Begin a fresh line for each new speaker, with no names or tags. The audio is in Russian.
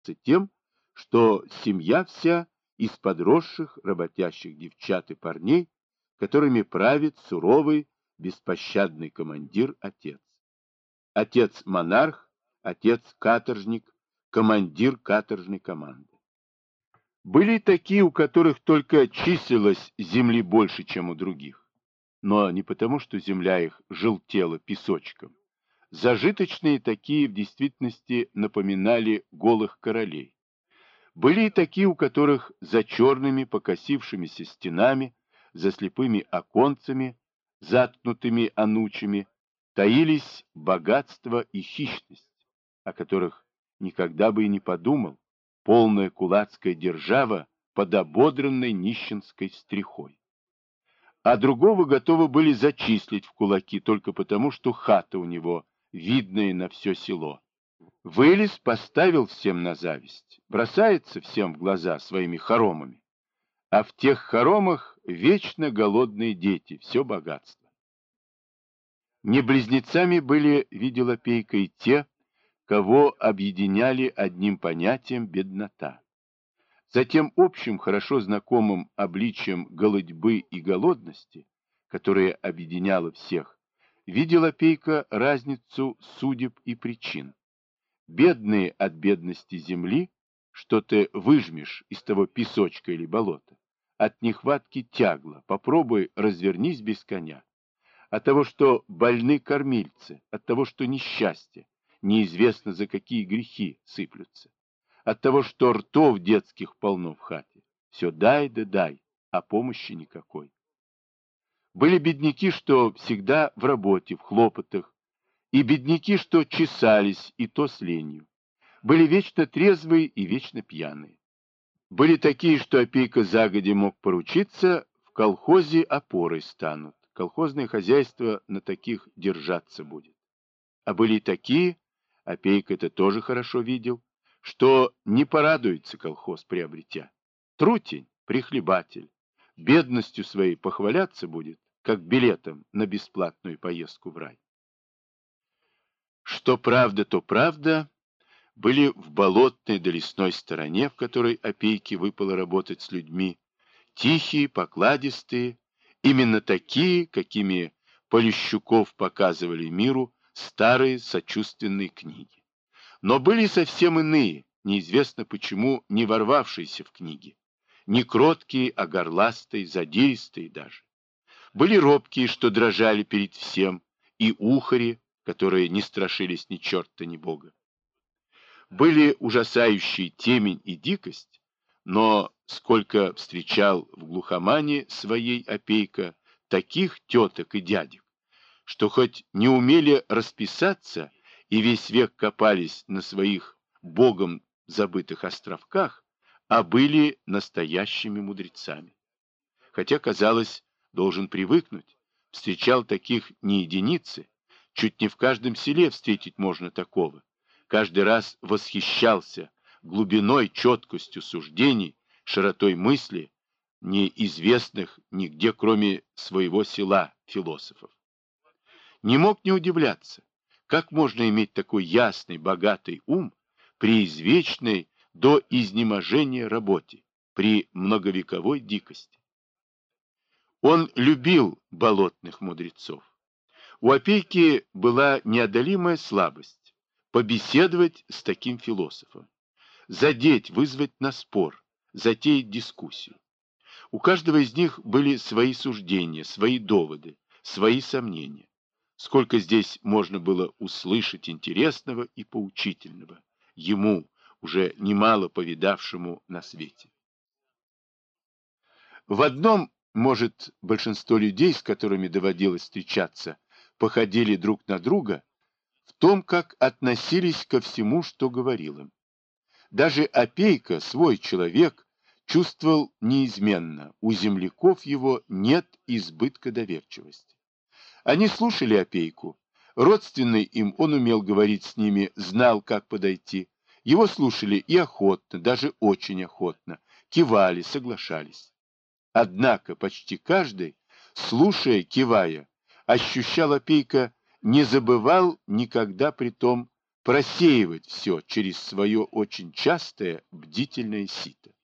тем, что семья вся из подросших работящих девчат и парней, которыми правит суровый, беспощадный командир-отец. Отец-монарх, отец-каторжник, командир каторжной команды. Были и такие, у которых только числилось земли больше, чем у других. Но не потому, что земля их желтела песочком. Зажиточные такие в действительности напоминали голых королей. Были и такие, у которых за черными покосившимися стенами, за слепыми оконцами, заткнутыми анучами, таились богатство и хищность, о которых никогда бы и не подумал, полная кулацкая держава под ободранной нищенской стрихой. А другого готовы были зачислить в кулаки только потому, что хата у него видная на все село. Вылез, поставил всем на зависть, бросается всем в глаза своими хоромами. А в тех хоромах вечно голодные дети, все богатство. Не близнецами были, видел Опейка, и те, кого объединяли одним понятием беднота. Затем общим, хорошо знакомым обличием голодьбы и голодности, которое объединяло всех, видел Опейка разницу судеб и причин. Бедные от бедности земли, что ты выжмешь из того песочка или болота, от нехватки тягла, попробуй развернись без коня. От того, что больны кормильцы, от того, что несчастье, неизвестно за какие грехи сыплются, от того, что ртов детских полно в хате. Все дай да дай, а помощи никакой. Были бедняки, что всегда в работе, в хлопотах, и бедняки, что чесались, и то с ленью. Были вечно трезвые и вечно пьяные. Были такие, что Опейка загодя мог поручиться, в колхозе опорой станут. Колхозное хозяйство на таких держаться будет. А были и такие, Опейка это тоже хорошо видел, что не порадуется колхоз приобретя. Трутень, прихлебатель, бедностью своей похваляться будет, как билетом на бесплатную поездку в рай. Что правда, то правда, были в болотной да лесной стороне, в которой Опейке выпало работать с людьми, тихие, покладистые, именно такие, какими Полищуков показывали миру старые сочувственные книги. Но были совсем иные, неизвестно почему не ворвавшиеся в книги, не кроткие, а горластые, задиристые даже. Были робкие, что дрожали перед всем, и ухари, которые не страшились ни черта, ни бога. Были ужасающие темень и дикость, но сколько встречал в глухомане своей Опейка таких теток и дядек, что хоть не умели расписаться и весь век копались на своих богом забытых островках, а были настоящими мудрецами. Хотя, казалось, должен привыкнуть, встречал таких не единицы, чуть не в каждом селе встретить можно такого. Каждый раз восхищался глубиной, четкостью суждений, широтой мысли, неизвестных нигде, кроме своего села, философов. Не мог не удивляться, как можно иметь такой ясный, богатый ум при извечной до изнеможения работе, при многовековой дикости. Он любил болотных мудрецов. У Опейки была неодолимая слабость побеседовать с таким философом, задеть, вызвать на спор, затеять дискуссию. У каждого из них были свои суждения, свои доводы, свои сомнения. Сколько здесь можно было услышать интересного и поучительного, ему, уже немало повидавшему на свете. В одном, может, большинство людей, с которыми доводилось встречаться, походили друг на друга, в том, как относились ко всему, что говорил им. Даже Опейка, свой человек, чувствовал неизменно, у земляков его нет избытка доверчивости. Они слушали Опейку, родственный им он умел говорить с ними, знал, как подойти. Его слушали и охотно, даже очень охотно, кивали, соглашались. Однако почти каждый, слушая, кивая, ощущал Опейка, не забывал никогда при том просеивать все через свое очень частое бдительное сито.